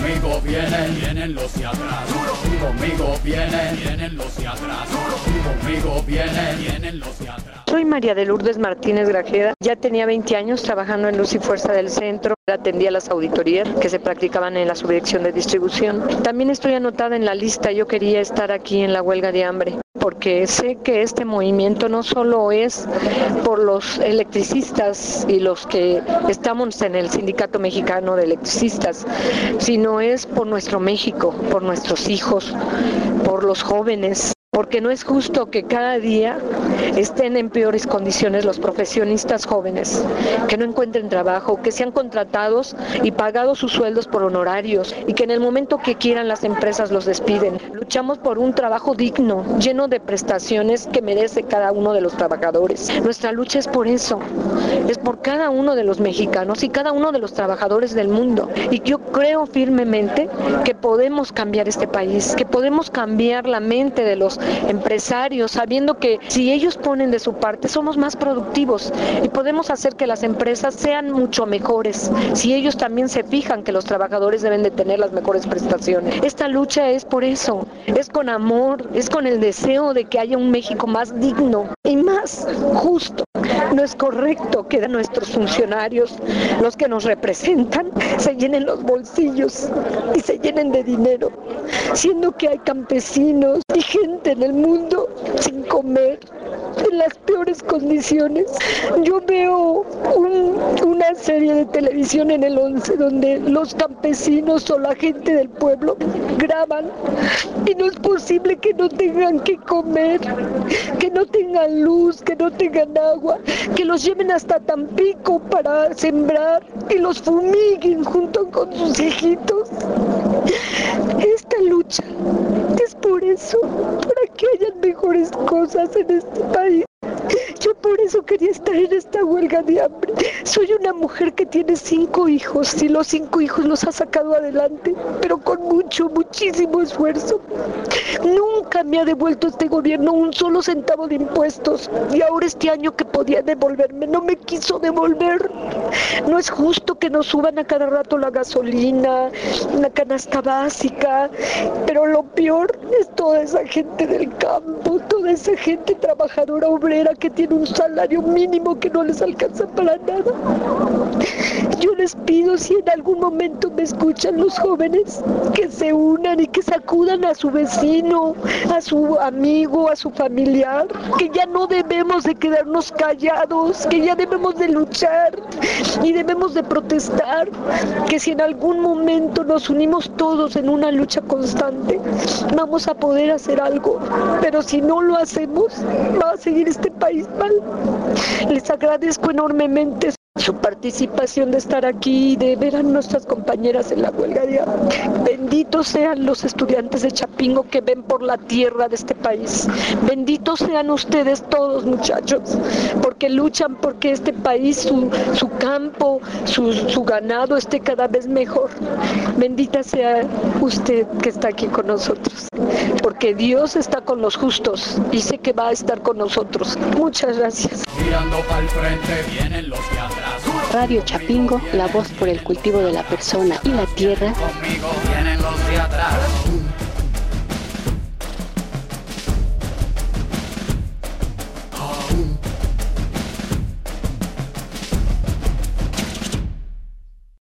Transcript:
Conmigo vienen los de atrás. Conmigo vienen los de atrás. Conmigo vienen los de atrás. Soy María de Lourdes Martínez Grajeda. Ya tenía 20 años trabajando en Luz y Fuerza del Centro. Atendía las auditorías que se practicaban en la subdirección de distribución. También estoy anotada en la lista. Yo quería estar aquí en la huelga de hambre, porque sé que este movimiento no solo es por los electricistas y los que estamos en el Sindicato Mexicano de Electricistas, sino es por nuestro México, por nuestros hijos, por los jóvenes. Porque no es justo que cada día estén en peores condiciones los profesionistas jóvenes, que no encuentren trabajo, que sean contratados y pagados sus sueldos por honorarios y que en el momento que quieran las empresas los despiden. Luchamos por un trabajo digno, lleno de prestaciones que merece cada uno de los trabajadores. Nuestra lucha es por eso, es por cada uno de los mexicanos y cada uno de los trabajadores del mundo. Y yo creo firmemente que podemos cambiar este país, que podemos cambiar la mente de los empresarios, sabiendo que si ellos ponen de su parte somos más productivos y podemos hacer que las empresas sean mucho mejores, si ellos también se fijan que los trabajadores deben de tener las mejores prestaciones. Esta lucha es por eso, es con amor, es con el deseo de que haya un México más digno y más justo. No es correcto que nuestros funcionarios, los que nos representan, se llenen los bolsillos y se llenen de dinero, siendo que hay campesinos y gente en el mundo sin comer, en las peores condiciones. Yo veo una serie de televisión en el 11 donde los campesinos o la gente del pueblo graban y no es posible que no tengan que comer, que no tengan luz, que no tengan agua, que los lleven hasta Tampico para sembrar y los fumiguen junto con sus hijitos. Esta lucha es por eso, para que hayan mejores cosas en este país. Yo por eso quería estar en esta huelga de hambre. Soy una mujer que tiene 5 hijos y los 5 hijos los ha sacado adelante, pero con muchísimo esfuerzo. Nunca me ha devuelto este gobierno un solo centavo de impuestos y ahora este año que podía devolverme no me quiso devolver. No es justo que nos suban a cada rato la gasolina, la canasta básica, pero lo peor es toda esa gente del campo, toda esa gente trabajadora obrera que tiene un salario mínimo que no les alcanza para nada. Yo les pido, si en algún momento me escuchan los jóvenes, que se unan y que sacudan a su vecino, a su amigo, a su familiar, que ya no debemos de quedarnos callados, que ya debemos de luchar y debemos de protestar, que si en algún momento nos unimos todos en una lucha constante, vamos a poder hacer algo, pero si no lo hacemos, va a seguir este país mal. Les agradezco enormemente su participación, de estar aquí y de ver a nuestras compañeras en la huelga de hambre. Benditos sean los estudiantes de Chapingo que ven por la tierra de este país. Benditos sean ustedes todos, muchachos, porque luchan porque este país, su campo, su ganado esté cada vez mejor. Bendita sea usted que está aquí con nosotros, porque Dios está con los justos y sé que va a estar con nosotros. Muchas gracias. Mirando para el frente vienen los de atrás. Radio Chapingo, la voz por el cultivo de la persona y la tierra. Conmigo vienen los de atrás.